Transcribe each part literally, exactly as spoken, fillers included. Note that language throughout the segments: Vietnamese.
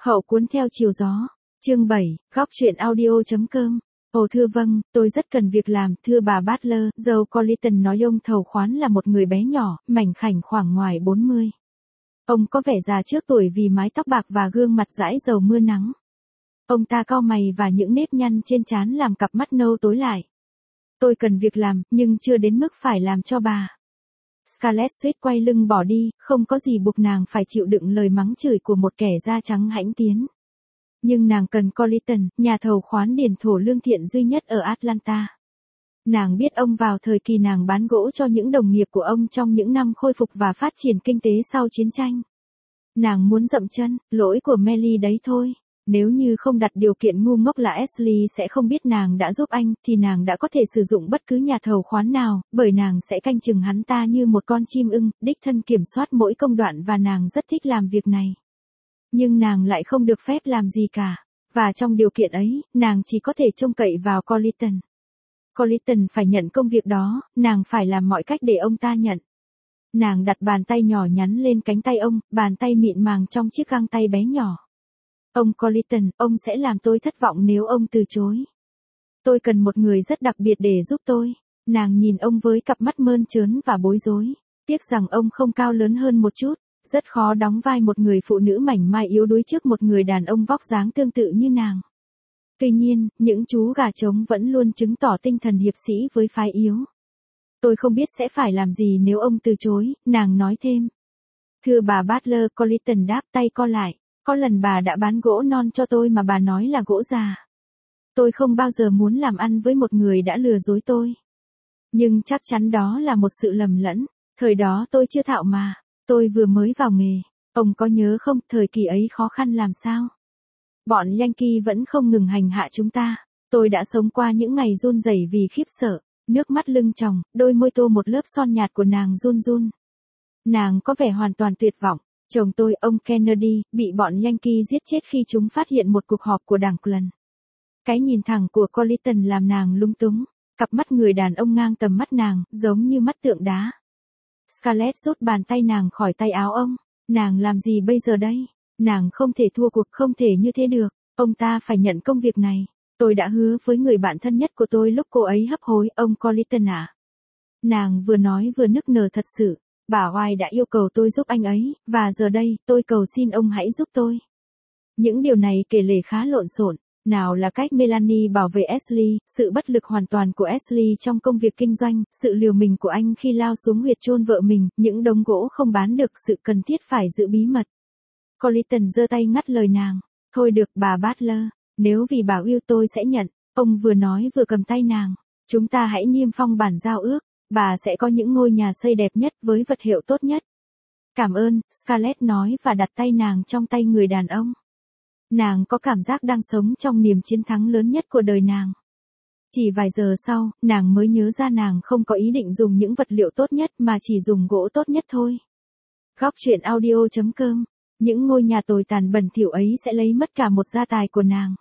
Hậu cuốn theo chiều gió. Chương bảy, góc chuyện audio chấm com. Ồ thưa vâng, tôi rất cần việc làm, thưa bà Butler, dâu Colliton nói ông thầu khoán là một người bé nhỏ, mảnh khảnh khoảng ngoài bốn mươi. Ông có vẻ già trước tuổi vì mái tóc bạc và gương mặt dãi dầu mưa nắng. Ông ta cau mày và những nếp nhăn trên trán làm cặp mắt nâu tối lại. Tôi cần việc làm, nhưng chưa đến mức phải làm cho bà. Scarlett suýt quay lưng bỏ đi, không có gì buộc nàng phải chịu đựng lời mắng chửi của một kẻ da trắng hãnh tiến. Nhưng nàng cần Colliton, nhà thầu khoán điền thổ lương thiện duy nhất ở Atlanta. Nàng biết ông vào thời kỳ nàng bán gỗ cho những đồng nghiệp của ông trong những năm khôi phục và phát triển kinh tế sau chiến tranh. Nàng muốn dậm chân, lỗi của Melly đấy thôi. Nếu như không đặt điều kiện ngu ngốc là Ashley sẽ không biết nàng đã giúp anh, thì nàng đã có thể sử dụng bất cứ nhà thầu khoán nào, bởi nàng sẽ canh chừng hắn ta như một con chim ưng, đích thân kiểm soát mỗi công đoạn và nàng rất thích làm việc này. Nhưng nàng lại không được phép làm gì cả, và trong điều kiện ấy, nàng chỉ có thể trông cậy vào Colliton. Colliton phải nhận công việc đó, nàng phải làm mọi cách để ông ta nhận. Nàng đặt bàn tay nhỏ nhắn lên cánh tay ông, bàn tay mịn màng trong chiếc găng tay bé nhỏ. Ông Colliton, ông sẽ làm tôi thất vọng nếu ông từ chối. Tôi cần một người rất đặc biệt để giúp tôi. Nàng nhìn ông với cặp mắt mơn trớn và bối rối. Tiếc rằng ông không cao lớn hơn một chút. Rất khó đóng vai một người phụ nữ mảnh mai yếu đuối trước một người đàn ông vóc dáng tương tự như nàng. Tuy nhiên, những chú gà trống vẫn luôn chứng tỏ tinh thần hiệp sĩ với phái yếu. Tôi không biết sẽ phải làm gì nếu ông từ chối, nàng nói thêm. Thưa bà Butler, Colliton đáp, tay co lại. Có lần bà đã bán gỗ non cho tôi mà bà nói là gỗ già. Tôi không bao giờ muốn làm ăn với một người đã lừa dối tôi. Nhưng chắc chắn đó là một sự lầm lẫn. Thời đó tôi chưa thạo mà. Tôi vừa mới vào nghề. Ông có nhớ không, thời kỳ ấy khó khăn làm sao? Bọn Yankee vẫn không ngừng hành hạ chúng ta. Tôi đã sống qua những ngày run rẩy vì khiếp sợ. Nước mắt lưng tròng, đôi môi tô một lớp son nhạt của nàng run run. Nàng có vẻ hoàn toàn tuyệt vọng. Chồng tôi, ông Kennedy, bị bọn Yankee giết chết khi chúng phát hiện một cuộc họp của đảng Klan. Cái nhìn thẳng của Colliton làm nàng lung túng. Cặp mắt người đàn ông ngang tầm mắt nàng, giống như mắt tượng đá. Scarlett rút bàn tay nàng khỏi tay áo ông. Nàng làm gì bây giờ đây? Nàng không thể thua cuộc, không thể như thế được. Ông ta phải nhận công việc này. Tôi đã hứa với người bạn thân nhất của tôi lúc cô ấy hấp hối, ông Colliton à. Nàng vừa nói vừa nức nở thật sự. Bà White đã yêu cầu tôi giúp anh ấy, và giờ đây, tôi cầu xin ông hãy giúp tôi. Những điều này kể lể khá lộn xộn. Nào là cách Melanie bảo vệ Ashley, sự bất lực hoàn toàn của Ashley trong công việc kinh doanh, sự liều mình của anh khi lao xuống huyệt chôn vợ mình, những đống gỗ không bán được, sự cần thiết phải giữ bí mật. Colliton giơ tay ngắt lời nàng. Thôi được bà Butler, nếu vì bà yêu tôi sẽ nhận. Ông vừa nói vừa cầm tay nàng. Chúng ta hãy niêm phong bản giao ước. Bà sẽ có những ngôi nhà xây đẹp nhất với vật hiệu tốt nhất. Cảm ơn, Scarlett nói và đặt tay nàng trong tay người đàn ông. Nàng có cảm giác đang sống trong niềm chiến thắng lớn nhất của đời nàng. Chỉ vài giờ sau, nàng mới nhớ ra nàng không có ý định dùng những vật liệu tốt nhất mà chỉ dùng gỗ tốt nhất thôi. Góc chuyện audio chấm com. Những ngôi nhà tồi tàn bẩn thỉu ấy sẽ lấy mất cả một gia tài của nàng.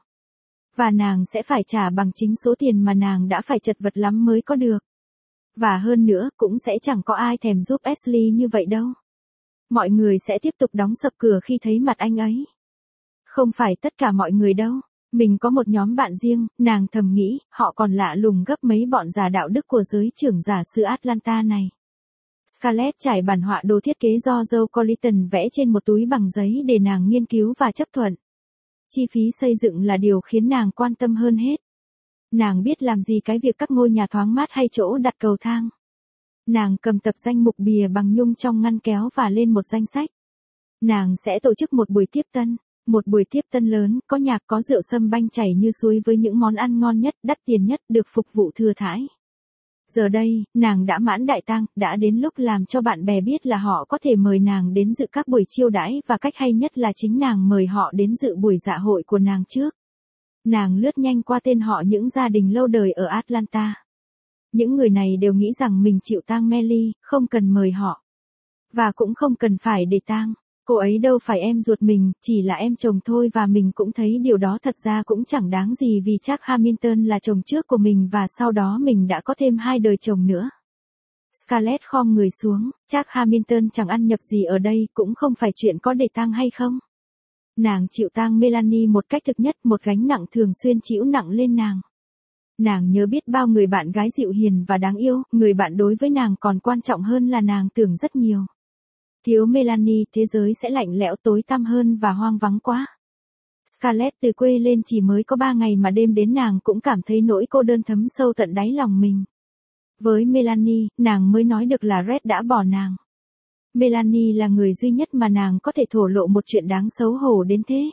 Và nàng sẽ phải trả bằng chính số tiền mà nàng đã phải chật vật lắm mới có được. Và hơn nữa, cũng sẽ chẳng có ai thèm giúp Ashley như vậy đâu. Mọi người sẽ tiếp tục đóng sập cửa khi thấy mặt anh ấy. Không phải tất cả mọi người đâu. Mình có một nhóm bạn riêng, nàng thầm nghĩ, họ còn lạ lùng gấp mấy bọn già đạo đức của giới trưởng giả xứ Atlanta này. Scarlett trải bản họa đồ thiết kế do Joe Colliton vẽ trên một túi bằng giấy để nàng nghiên cứu và chấp thuận. Chi phí xây dựng là điều khiến nàng quan tâm hơn hết. Nàng biết làm gì cái việc các ngôi nhà thoáng mát hay chỗ đặt cầu thang. Nàng cầm tập danh mục bìa bằng nhung trong ngăn kéo và lên một danh sách. Nàng sẽ tổ chức một buổi tiếp tân. Một buổi tiếp tân lớn, có nhạc có rượu sâm banh chảy như suối với những món ăn ngon nhất, đắt tiền nhất, được phục vụ thừa thãi. Giờ đây, nàng đã mãn đại tang, đã đến lúc làm cho bạn bè biết là họ có thể mời nàng đến dự các buổi chiêu đãi và cách hay nhất là chính nàng mời họ đến dự buổi dạ hội của nàng trước. Nàng lướt nhanh qua tên họ những gia đình lâu đời ở Atlanta. Những người này đều nghĩ rằng mình chịu tang Melly, không cần mời họ. Và cũng không cần phải để tang. Cô ấy đâu phải em ruột mình, chỉ là em chồng thôi và mình cũng thấy điều đó thật ra cũng chẳng đáng gì vì Jack Hamilton là chồng trước của mình và sau đó mình đã có thêm hai đời chồng nữa. Scarlett khom người xuống, Jack Hamilton chẳng ăn nhập gì ở đây, cũng không phải chuyện có để tang hay không. Nàng chịu tang Melanie một cách thực nhất, một gánh nặng thường xuyên chịu nặng lên nàng. Nàng nhớ biết bao người bạn gái dịu hiền và đáng yêu, người bạn đối với nàng còn quan trọng hơn là nàng tưởng rất nhiều. Thiếu Melanie, thế giới sẽ lạnh lẽo tối tăm hơn và hoang vắng quá. Scarlett từ quê lên chỉ mới có ba ngày mà đêm đến nàng cũng cảm thấy nỗi cô đơn thấm sâu tận đáy lòng mình. Với Melanie, nàng mới nói được là Red đã bỏ nàng. Melanie là người duy nhất mà nàng có thể thổ lộ một chuyện đáng xấu hổ đến thế.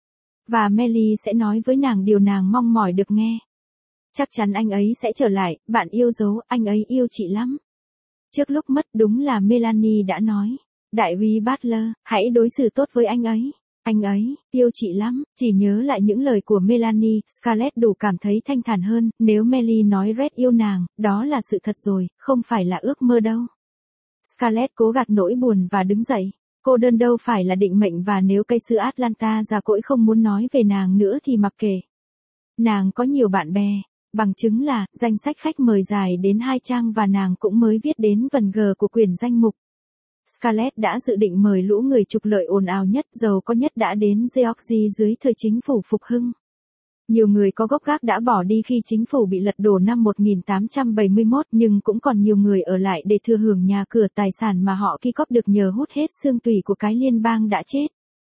Và Melly sẽ nói với nàng điều nàng mong mỏi được nghe. Chắc chắn anh ấy sẽ trở lại, bạn yêu dấu, anh ấy yêu chị lắm. Trước lúc mất đúng là Melanie đã nói, đại úy Butler, hãy đối xử tốt với anh ấy. Anh ấy, yêu chị lắm, chỉ nhớ lại những lời của Melanie, Scarlett đủ cảm thấy thanh thản hơn, nếu Melly nói Red yêu nàng, đó là sự thật rồi, không phải là ước mơ đâu. Scarlett cố gạt nỗi buồn và đứng dậy, cô đơn đâu phải là định mệnh và nếu cây sư Atlanta già cỗi không muốn nói về nàng nữa thì mặc kệ. Nàng có nhiều bạn bè, bằng chứng là, danh sách khách mời dài đến hai trang và nàng cũng mới viết đến phần G của quyển danh mục. Scarlett đã dự định mời lũ người trục lợi ồn ào nhất, giàu có nhất đã đến Georgia dưới thời chính phủ phục hưng. Nhiều người có gốc gác đã bỏ đi khi chính phủ bị lật đổ năm một nghìn tám trăm bảy mươi mốt, nhưng cũng còn nhiều người ở lại để thừa hưởng nhà cửa tài sản mà họ ki cóp được nhờ hút hết xương tủy của cái liên bang đã chết.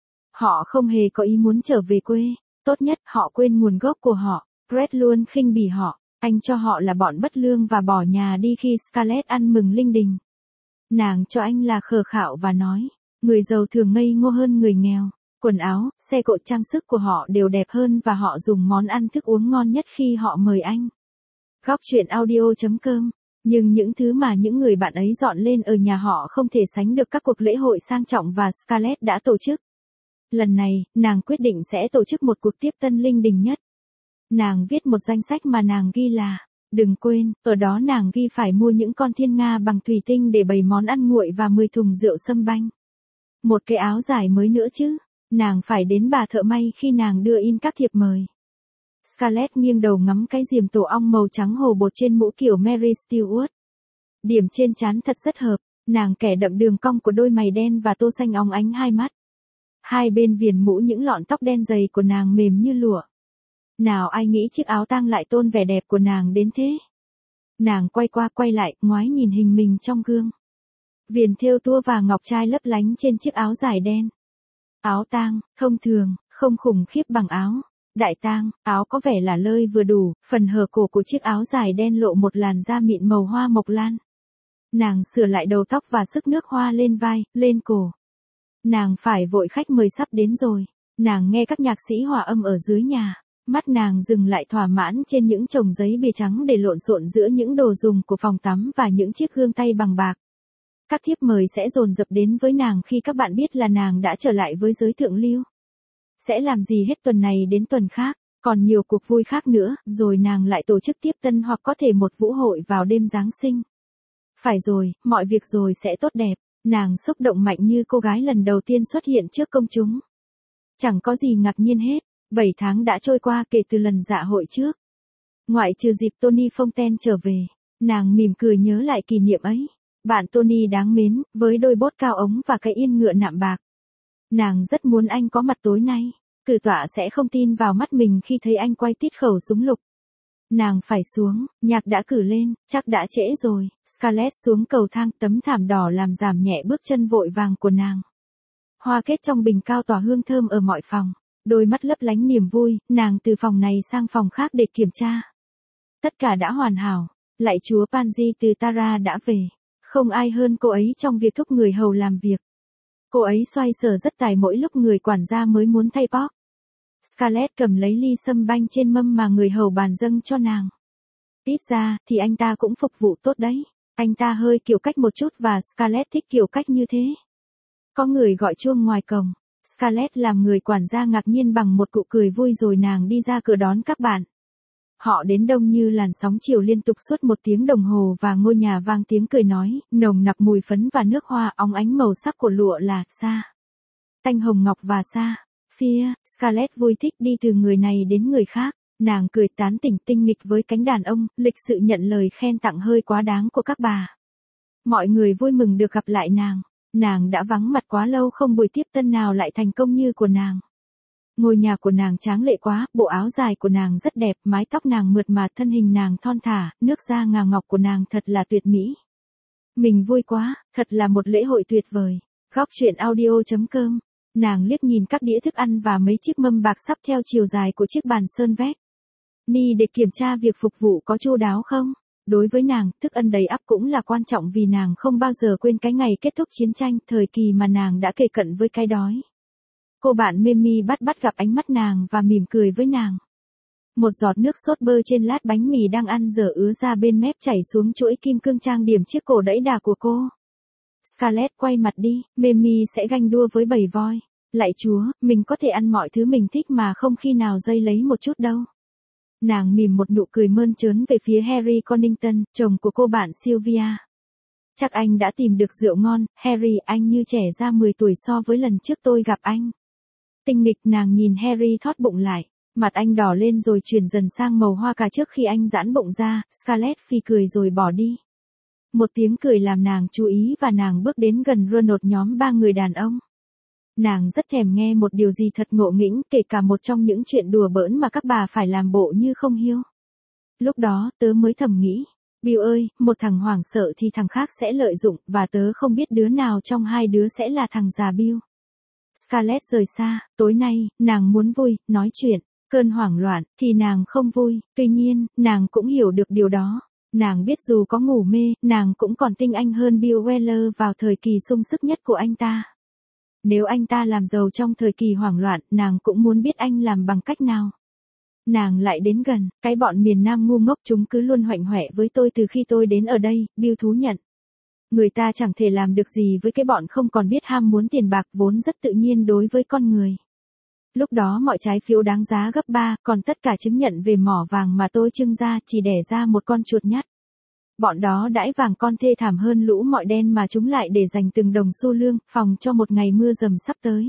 Họ không hề có ý muốn trở về quê, tốt nhất họ quên nguồn gốc của họ. Red luôn khinh bỉ họ, anh cho họ là bọn bất lương và bỏ nhà đi khi Scarlett ăn mừng linh đình. Nàng cho anh là khờ khạo và nói, người giàu thường ngây ngô hơn người nghèo, quần áo, xe cộ trang sức của họ đều đẹp hơn và họ dùng món ăn thức uống ngon nhất khi họ mời anh. Góc chuyện audio chấm com, nhưng những thứ mà những người bạn ấy dọn lên ở nhà họ không thể sánh được các cuộc lễ hội sang trọng và Scarlett đã tổ chức. Lần này, nàng quyết định sẽ tổ chức một cuộc tiếp tân linh đình nhất. Nàng viết một danh sách mà nàng ghi là, đừng quên, ở đó nàng ghi phải mua những con thiên nga bằng thủy tinh để bày món ăn nguội và mười thùng rượu sâm banh. Một cái áo dài mới nữa chứ, nàng phải đến bà thợ may khi nàng đưa in các thiệp mời. Scarlett nghiêng đầu ngắm cái diềm tổ ong màu trắng hồ bột trên mũ kiểu Mary Stewart. Điểm trên trán thật rất hợp, nàng kẻ đậm đường cong của đôi mày đen và tô xanh óng ánh hai mắt. Hai bên viền mũ những lọn tóc đen dày của nàng mềm như lụa. Nào ai nghĩ chiếc áo tang lại tôn vẻ đẹp của nàng đến thế. Nàng quay qua quay lại, ngoái nhìn hình mình trong gương. Viền thêu tua và ngọc trai lấp lánh trên chiếc áo dài đen. Áo tang, thông thường, không khủng khiếp bằng áo. Đại tang, áo có vẻ là lơi vừa đủ, phần hở cổ của chiếc áo dài đen lộ một làn da mịn màu hoa mộc lan. Nàng sửa lại đầu tóc và sức nước hoa lên vai, lên cổ. Nàng phải vội khách mời sắp đến rồi. Nàng nghe các nhạc sĩ hòa âm ở dưới nhà. Mắt nàng dừng lại thỏa mãn trên những chồng giấy bìa trắng để lộn xộn giữa những đồ dùng của phòng tắm và những chiếc gương tay bằng bạc. Các thiếp mời sẽ dồn dập đến với nàng khi các bạn biết là nàng đã trở lại với giới thượng lưu. Sẽ làm gì hết tuần này đến tuần khác, còn nhiều cuộc vui khác nữa, rồi nàng lại tổ chức tiếp tân hoặc có thể một vũ hội vào đêm Giáng sinh. Phải rồi, mọi việc rồi sẽ tốt đẹp, nàng xúc động mạnh như cô gái lần đầu tiên xuất hiện trước công chúng. Chẳng có gì ngạc nhiên hết. Bảy tháng đã trôi qua kể từ lần dạ hội trước. Ngoại trừ dịp Tony Fontaine trở về, nàng mỉm cười nhớ lại kỷ niệm ấy. Bạn Tony đáng mến, với đôi bốt cao ống và cái yên ngựa nạm bạc. Nàng rất muốn anh có mặt tối nay. Cử tọa sẽ không tin vào mắt mình khi thấy anh quay tít khẩu súng lục. Nàng phải xuống, nhạc đã cử lên, chắc đã trễ rồi. Scarlett xuống cầu thang, tấm thảm đỏ làm giảm nhẹ bước chân vội vàng của nàng. Hoa kết trong bình cao tỏa hương thơm ở mọi phòng. Đôi mắt lấp lánh niềm vui, nàng từ phòng này sang phòng khác để kiểm tra. Tất cả đã hoàn hảo, lạy chúa Pansy từ Tara đã về. Không ai hơn cô ấy trong việc thúc người hầu làm việc. Cô ấy xoay sở rất tài mỗi lúc người quản gia mới muốn thay bóp. Scarlett cầm lấy ly sâm banh trên mâm mà người hầu bàn dâng cho nàng. Ít ra, thì anh ta cũng phục vụ tốt đấy. Anh ta hơi kiểu cách một chút và Scarlett thích kiểu cách như thế. Có người gọi chuông ngoài cổng. Scarlett làm người quản gia ngạc nhiên bằng một cụ cười vui rồi nàng đi ra cửa đón các bạn. Họ đến đông như làn sóng chiều liên tục suốt một tiếng đồng hồ và ngôi nhà vang tiếng cười nói, nồng nặc mùi phấn và nước hoa óng ánh màu sắc của lụa là sa. Tanh hồng ngọc và sa. Phía, Scarlett vui thích đi từ người này đến người khác. Nàng cười tán tỉnh tinh nghịch với cánh đàn ông, lịch sự nhận lời khen tặng hơi quá đáng của các bà. Mọi người vui mừng được gặp lại nàng. Nàng đã vắng mặt quá lâu không buổi tiếp tân nào lại thành công như của nàng. Ngôi nhà của nàng tráng lệ quá, bộ áo dài của nàng rất đẹp, mái tóc nàng mượt mà, thân hình nàng thon thả, nước da ngà ngọc của nàng thật là tuyệt mỹ. Mình vui quá, thật là một lễ hội tuyệt vời. Góc truyện audio chấm com. Nàng liếc nhìn các đĩa thức ăn và mấy chiếc mâm bạc sắp theo chiều dài của chiếc bàn sơn vét. Ni để kiểm tra việc phục vụ có chu đáo không? Đối với nàng, thức ăn đầy ắp cũng là quan trọng vì nàng không bao giờ quên cái ngày kết thúc chiến tranh, thời kỳ mà nàng đã kề cận với cái đói. Cô bạn Mimi bắt bắt gặp ánh mắt nàng và mỉm cười với nàng. Một giọt nước sốt bơ trên lát bánh mì đang ăn dở ứa ra bên mép chảy xuống chuỗi kim cương trang điểm chiếc cổ đẫy đà của cô. Scarlett quay mặt đi, Mimi sẽ ganh đua với bầy voi. Lạy Chúa, mình có thể ăn mọi thứ mình thích mà không khi nào dây lấy một chút đâu. Nàng mỉm một nụ cười mơn trớn về phía Harry Connington, chồng của cô bạn Sylvia. Chắc anh đã tìm được rượu ngon, Harry, anh như trẻ ra mười tuổi so với lần trước tôi gặp anh. Tinh nghịch, nàng nhìn Harry thót bụng lại. Mặt anh đỏ lên rồi chuyển dần sang màu hoa cà trước khi anh giãn bụng ra. Scarlett phì cười rồi bỏ đi. Một tiếng cười làm nàng chú ý và nàng bước đến gần Ronald, nhóm ba người đàn ông. Nàng rất thèm nghe một điều gì thật ngộ nghĩnh, kể cả một trong những chuyện đùa bỡn mà các bà phải làm bộ như không hiếu. Lúc đó, tớ mới thầm nghĩ, Bill ơi, một thằng hoảng sợ thì thằng khác sẽ lợi dụng, và tớ không biết đứa nào trong hai đứa sẽ là thằng già Bill. Scarlett rời xa, tối nay, nàng muốn vui, nói chuyện, cơn hoảng loạn, thì nàng không vui, tuy nhiên, nàng cũng hiểu được điều đó. Nàng biết dù có ngủ mê, nàng cũng còn tinh anh hơn Bill Weller vào thời kỳ sung sức nhất của anh ta. Nếu anh ta làm giàu trong thời kỳ hoảng loạn, nàng cũng muốn biết anh làm bằng cách nào. Nàng lại đến gần, cái bọn miền Nam ngu ngốc chúng cứ luôn hoạnh hoẹ với tôi từ khi tôi đến ở đây, Bill thú nhận. Người ta chẳng thể làm được gì với cái bọn không còn biết ham muốn tiền bạc vốn rất tự nhiên đối với con người. Lúc đó mọi trái phiếu đáng giá gấp ba, còn tất cả chứng nhận về mỏ vàng mà tôi trưng ra chỉ đẻ ra một con chuột nhắt. Bọn đó đãi vàng con thê thảm hơn lũ mọi đen mà chúng lại để dành từng đồng xu lương, phòng cho một ngày mưa dầm sắp tới.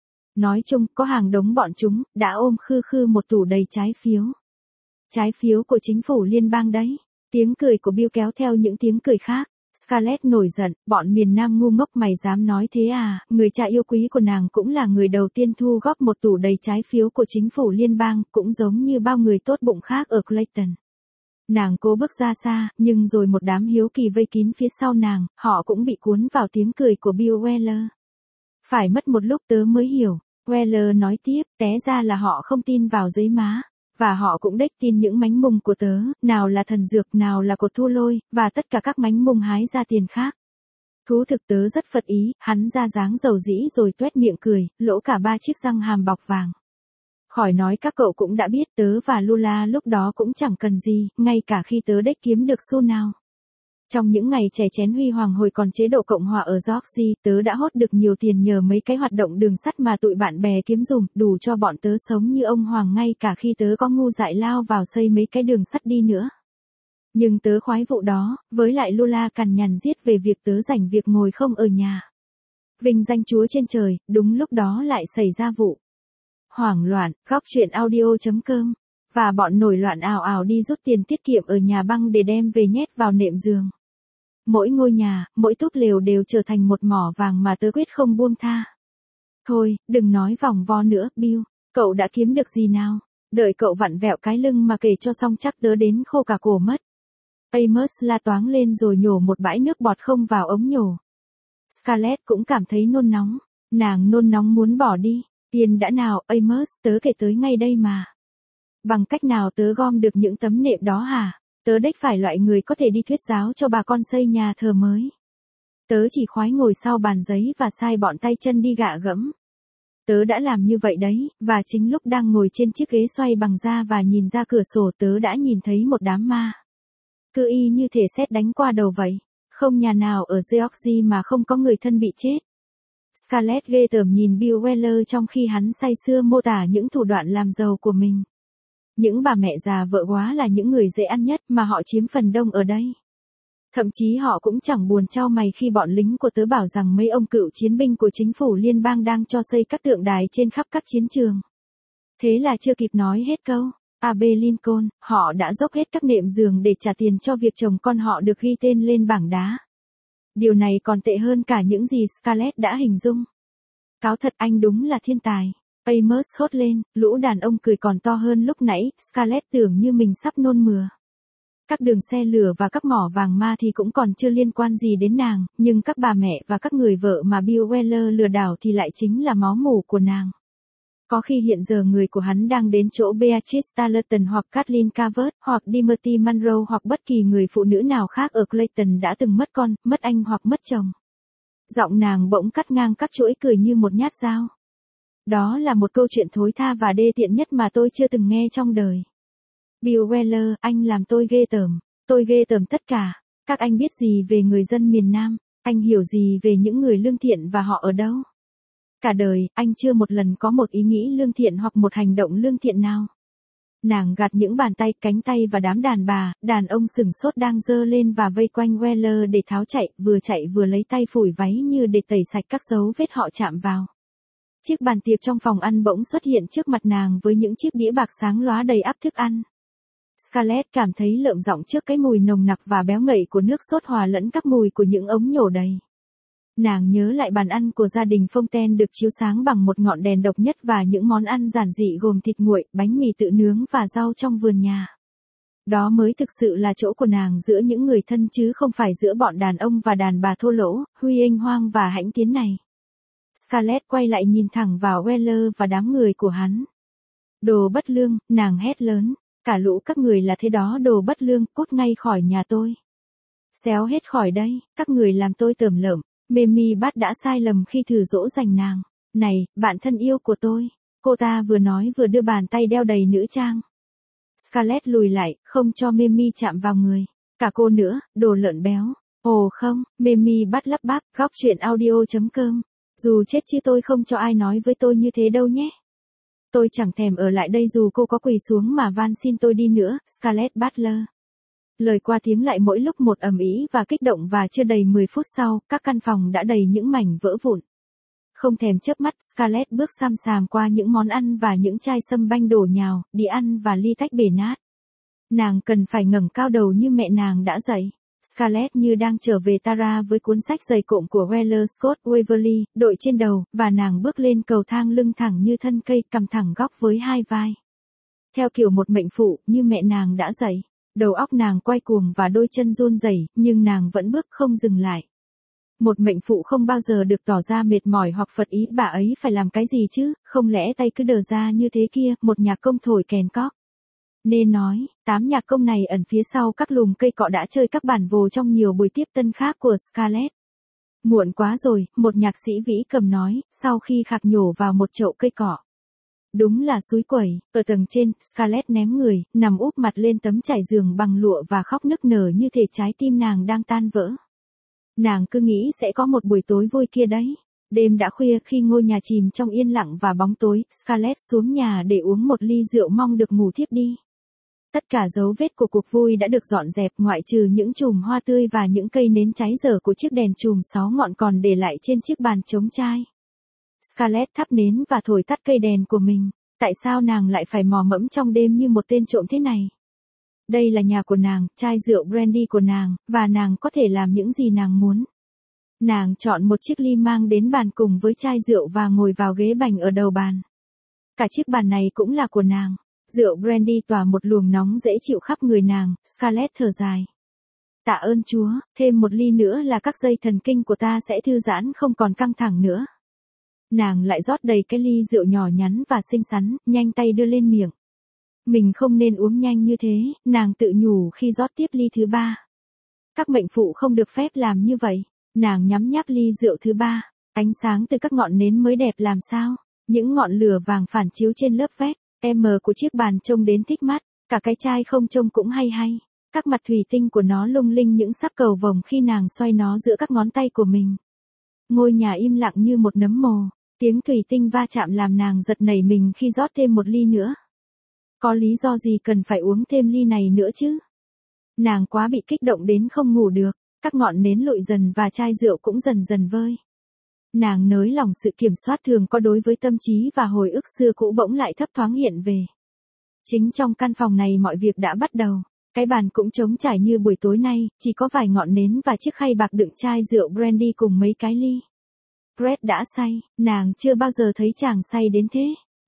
Nói chung, có hàng đống bọn chúng, đã ôm khư khư một tủ đầy trái phiếu. Trái phiếu của chính phủ liên bang đấy. Tiếng cười của Bill kéo theo những tiếng cười khác. Scarlett nổi giận, bọn miền Nam ngu ngốc mày dám nói thế à, người cha yêu quý của nàng cũng là người đầu tiên thu góp một tủ đầy trái phiếu của chính phủ liên bang, cũng giống như bao người tốt bụng khác ở Clayton. Nàng cố bước ra xa, nhưng rồi một đám hiếu kỳ vây kín phía sau nàng, họ cũng bị cuốn vào tiếng cười của Bill Weller. Phải mất một lúc tớ mới hiểu, Weller nói tiếp, té ra là họ không tin vào giấy má. Và họ cũng đếch tin những mánh mùng của tớ, nào là thần dược, nào là cột thu lôi, và tất cả các mánh mùng hái ra tiền khác. Thú thực tớ rất phật ý, hắn ra dáng dầu dĩ rồi tuét miệng cười, lỗ cả ba chiếc răng hàm bọc vàng. Khỏi nói các cậu cũng đã biết tớ và Lula lúc đó cũng chẳng cần gì, ngay cả khi tớ đếch kiếm được xu nào. Trong những ngày trẻ chén huy hoàng hồi còn chế độ Cộng hòa ở Georgia, tớ đã hốt được nhiều tiền nhờ mấy cái hoạt động đường sắt mà tụi bạn bè kiếm dùm, đủ cho bọn tớ sống như ông Hoàng ngay cả khi tớ có ngu dại lao vào xây mấy cái đường sắt đi nữa. Nhưng tớ khoái vụ đó, với lại Lula cằn nhằn giết về việc tớ rảnh việc ngồi không ở nhà. Vinh danh Chúa trên trời, đúng lúc đó lại xảy ra vụ. Hoảng loạn, góc truyện audio chấm com. Và bọn nổi loạn ào ào đi rút tiền tiết kiệm ở nhà băng để đem về nhét vào nệm giường. Mỗi ngôi nhà, mỗi túp lều đều trở thành một mỏ vàng mà tớ quyết không buông tha. Thôi, đừng nói vòng vo nữa, Bill, cậu đã kiếm được gì nào? Đợi cậu vặn vẹo cái lưng mà kể cho xong chắc tớ đến khô cả cổ mất. Amos la toáng lên rồi nhổ một bãi nước bọt không vào ống nhổ. Scarlett cũng cảm thấy nôn nóng, nàng nôn nóng muốn bỏ đi. Tiền đã nào, Amos, tớ kể tới ngay đây mà. Bằng cách nào tớ gom được những tấm nệm đó hả? Tớ đếch phải loại người có thể đi thuyết giáo cho bà con xây nhà thờ mới. Tớ chỉ khoái ngồi sau bàn giấy và sai bọn tay chân đi gạ gẫm. Tớ đã làm như vậy đấy, và chính lúc đang ngồi trên chiếc ghế xoay bằng da và nhìn ra cửa sổ tớ đã nhìn thấy một đám ma. Cứ y như thể sét đánh qua đầu vậy. Không nhà nào ở Georgia mà không có người thân bị chết. Scarlett ghê tởm nhìn Bill Weller trong khi hắn say sưa mô tả những thủ đoạn làm giàu của mình. Những bà mẹ già vợ quá là những người dễ ăn nhất mà họ chiếm phần đông ở đây. Thậm chí họ cũng chẳng buồn trao mày khi bọn lính của tớ bảo rằng mấy ông cựu chiến binh của chính phủ liên bang đang cho xây các tượng đài trên khắp các chiến trường. Thế là chưa kịp nói hết câu, a bê Lincoln, họ đã dốc hết các nệm giường để trả tiền cho việc chồng con họ được ghi tên lên bảng đá. Điều này còn tệ hơn cả những gì Scarlett đã hình dung. Cáo thật anh đúng là thiên tài. Amos hốt lên, lũ đàn ông cười còn to hơn lúc nãy, Scarlett tưởng như mình sắp nôn mửa. Các đường xe lửa và các mỏ vàng ma thì cũng còn chưa liên quan gì đến nàng, nhưng các bà mẹ và các người vợ mà Bill Weller lừa đảo thì lại chính là máu mủ của nàng. Có khi hiện giờ người của hắn đang đến chỗ Beatrice Tarleton hoặc Kathleen Cavett hoặc Dimity Monroe hoặc bất kỳ người phụ nữ nào khác ở Clayton đã từng mất con, mất anh hoặc mất chồng. Giọng nàng bỗng cắt ngang các chuỗi cười như một nhát dao. Đó là một câu chuyện thối tha và đê tiện nhất mà tôi chưa từng nghe trong đời. Bill Weller, anh làm tôi ghê tởm. Tôi ghê tởm tất cả. Các anh biết gì về người dân miền Nam? Anh hiểu gì về những người lương thiện và họ ở đâu? Cả đời, anh chưa một lần có một ý nghĩ lương thiện hoặc một hành động lương thiện nào. Nàng gạt những bàn tay, cánh tay và đám đàn bà, đàn ông sừng sốt đang dơ lên và vây quanh Weller để tháo chạy, vừa chạy vừa lấy tay phủi váy như để tẩy sạch các dấu vết họ chạm vào. Chiếc bàn tiệc trong phòng ăn bỗng xuất hiện trước mặt nàng với những chiếc đĩa bạc sáng lóa đầy ắp thức ăn. Scarlett cảm thấy lợm giọng trước cái mùi nồng nặc và béo ngậy của nước sốt hòa lẫn các mùi của những ống nhổ đầy. Nàng nhớ lại bàn ăn của gia đình Fontaine được chiếu sáng bằng một ngọn đèn độc nhất và những món ăn giản dị gồm thịt nguội, bánh mì tự nướng và rau trong vườn nhà. Đó mới thực sự là chỗ của nàng giữa những người thân chứ không phải giữa bọn đàn ông và đàn bà thô lỗ, huy ênh hoang và hãnh tiến này. Scarlett quay lại nhìn thẳng vào Weller và đám người của hắn. Đồ bất lương, nàng hét lớn. Cả lũ các người là thế đó, đồ bất lương, cút ngay khỏi nhà tôi. Xéo hết khỏi đây, các người làm tôi tởm lợm. Mamie Bat đã sai lầm khi thử dỗ dành nàng. Này, bạn thân yêu của tôi. Cô ta vừa nói vừa đưa bàn tay đeo đầy nữ trang. Scarlett lùi lại, không cho Mamie chạm vào người. Cả cô nữa, đồ lợn béo. Ồ không, Mamie Bat lắp bắp, góc chuyện audio chấm com. Dù chết chứ tôi không cho ai nói với tôi như thế đâu nhé. Tôi chẳng thèm ở lại đây dù cô có quỳ xuống mà van xin tôi đi nữa, Scarlett Butler. Lời qua tiếng lại mỗi lúc một ầm ĩ và kích động và chưa đầy mười phút sau, các căn phòng đã đầy những mảnh vỡ vụn. Không thèm chớp mắt, Scarlett bước xăm xàm qua những món ăn và những chai sâm banh đổ nhào, đĩa ăn và ly tách bể nát. Nàng cần phải ngẩng cao đầu như mẹ nàng đã dạy. Scarlett như đang trở về Tara với cuốn sách dày cộm của Weller Scott Waverly, đội trên đầu, và nàng bước lên cầu thang lưng thẳng như thân cây, cằm thẳng góc với hai vai. Theo kiểu một mệnh phụ, như mẹ nàng đã dạy. Đầu óc nàng quay cuồng và đôi chân run rẩy, nhưng nàng vẫn bước không dừng lại. Một mệnh phụ không bao giờ được tỏ ra mệt mỏi hoặc phật ý, bà ấy phải làm cái gì chứ, không lẽ tay cứ đờ ra như thế kia, một nhạc công thổi kèn cóc. Nên nói, tám nhạc công này ẩn phía sau các lùm cây cọ đã chơi các bản vồ trong nhiều buổi tiếp tân khác của Scarlett. Muộn quá rồi, một nhạc sĩ vĩ cầm nói, sau khi khạc nhổ vào một chậu cây cọ. Đúng là xúi quẩy, ở tầng trên, Scarlett ném người, nằm úp mặt lên tấm trải giường bằng lụa và khóc nức nở như thể trái tim nàng đang tan vỡ. Nàng cứ nghĩ sẽ có một buổi tối vui kia đấy. Đêm đã khuya khi ngôi nhà chìm trong yên lặng và bóng tối, Scarlett xuống nhà để uống một ly rượu mong được ngủ thiếp đi. Tất cả dấu vết của cuộc vui đã được dọn dẹp ngoại trừ những chùm hoa tươi và những cây nến cháy dở của chiếc đèn chùm sáu ngọn còn để lại trên chiếc bàn trống chai. Scarlett thắp nến và thổi tắt cây đèn của mình. Tại sao nàng lại phải mò mẫm trong đêm như một tên trộm thế này? Đây là nhà của nàng, chai rượu brandy của nàng, và nàng có thể làm những gì nàng muốn. Nàng chọn một chiếc ly mang đến bàn cùng với chai rượu và ngồi vào ghế bành ở đầu bàn. Cả chiếc bàn này cũng là của nàng. Rượu brandy tỏa một luồng nóng dễ chịu khắp người nàng, Scarlett thở dài. Tạ ơn Chúa, thêm một ly nữa là các dây thần kinh của ta sẽ thư giãn không còn căng thẳng nữa. Nàng lại rót đầy cái ly rượu nhỏ nhắn và xinh xắn, nhanh tay đưa lên miệng. Mình không nên uống nhanh như thế, nàng tự nhủ khi rót tiếp ly thứ ba. Các mệnh phụ không được phép làm như vậy. Nàng nhắm nháp ly rượu thứ ba. Ánh sáng từ các ngọn nến mới đẹp làm sao. Những ngọn lửa vàng phản chiếu trên lớp vét. M của chiếc bàn trông đến thích mắt. Cả cái chai không trông cũng hay hay. Các mặt thủy tinh của nó lung linh những sắp cầu vồng khi nàng xoay nó giữa các ngón tay của mình. Ngôi nhà im lặng như một nấm mồ. Tiếng thủy tinh va chạm làm nàng giật nảy mình khi rót thêm một ly nữa. Có lý do gì cần phải uống thêm ly này nữa chứ? Nàng quá bị kích động đến không ngủ được. Các ngọn nến lụi dần và chai rượu cũng dần dần vơi. Nàng nới lòng sự kiểm soát thường có đối với tâm trí và hồi ức xưa cũ bỗng lại thấp thoáng hiện về. Chính trong căn phòng này mọi việc đã bắt đầu. Cái bàn cũng trống trải như buổi tối nay, chỉ có vài ngọn nến và chiếc khay bạc đựng chai rượu brandy cùng mấy cái ly. Brett đã say, nàng chưa bao giờ thấy chàng say đến thế.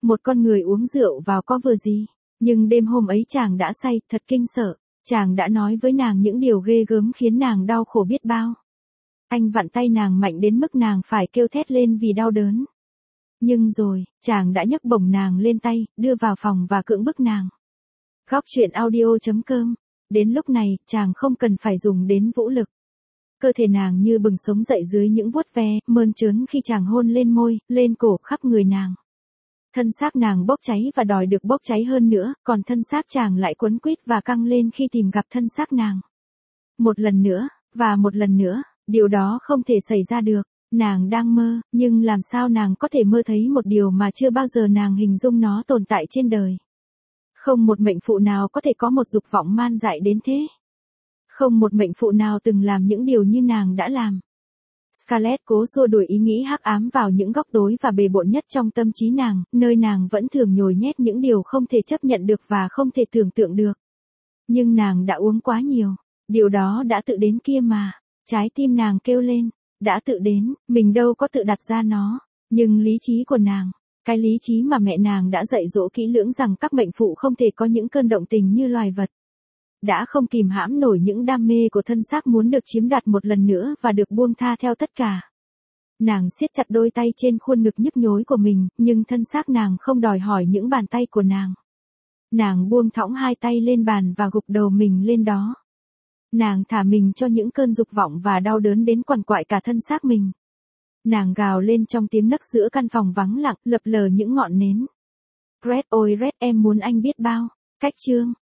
Một con người uống rượu vào có vừa gì. Nhưng đêm hôm ấy chàng đã say, thật kinh sợ. Chàng đã nói với nàng những điều ghê gớm khiến nàng đau khổ biết bao. Anh vặn tay nàng mạnh đến mức nàng phải kêu thét lên vì đau đớn. Nhưng rồi, chàng đã nhấc bổng nàng lên tay, đưa vào phòng và cưỡng bức nàng. Góc truyện audio chấm com. Đến lúc này, chàng không cần phải dùng đến vũ lực. Cơ thể nàng như bừng sống dậy dưới những vuốt ve, mơn trớn khi chàng hôn lên môi, lên cổ, khắp người nàng. Thân xác nàng bốc cháy và đòi được bốc cháy hơn nữa, còn thân xác chàng lại quấn quýt và căng lên khi tìm gặp thân xác nàng. Một lần nữa, và một lần nữa, điều đó không thể xảy ra được. Nàng đang mơ, nhưng làm sao nàng có thể mơ thấy một điều mà chưa bao giờ nàng hình dung nó tồn tại trên đời. Không một mệnh phụ nào có thể có một dục vọng man dại đến thế. Không một mệnh phụ nào từng làm những điều như nàng đã làm. Scarlett cố xua đuổi ý nghĩ hắc ám vào những góc tối và bề bộn nhất trong tâm trí nàng, nơi nàng vẫn thường nhồi nhét những điều không thể chấp nhận được và không thể tưởng tượng được. Nhưng nàng đã uống quá nhiều. Điều đó đã tự đến kia mà. Trái tim nàng kêu lên. Đã tự đến, mình đâu có tự đặt ra nó. Nhưng lý trí của nàng, cái lý trí mà mẹ nàng đã dạy dỗ kỹ lưỡng rằng các mệnh phụ không thể có những cơn động tình như loài vật, đã không kìm hãm nổi những đam mê của thân xác muốn được chiếm đoạt một lần nữa và được buông tha theo tất cả. Nàng siết chặt đôi tay trên khuôn ngực nhức nhối của mình, nhưng thân xác nàng không đòi hỏi những bàn tay của nàng. Nàng buông thõng hai tay lên bàn và gục đầu mình lên đó. Nàng thả mình cho những cơn dục vọng và đau đớn đến quằn quại cả thân xác mình. Nàng gào lên trong tiếng nấc giữa căn phòng vắng lặng, lập lờ những ngọn nến. Red ôi Red, em muốn anh biết bao. Cách chương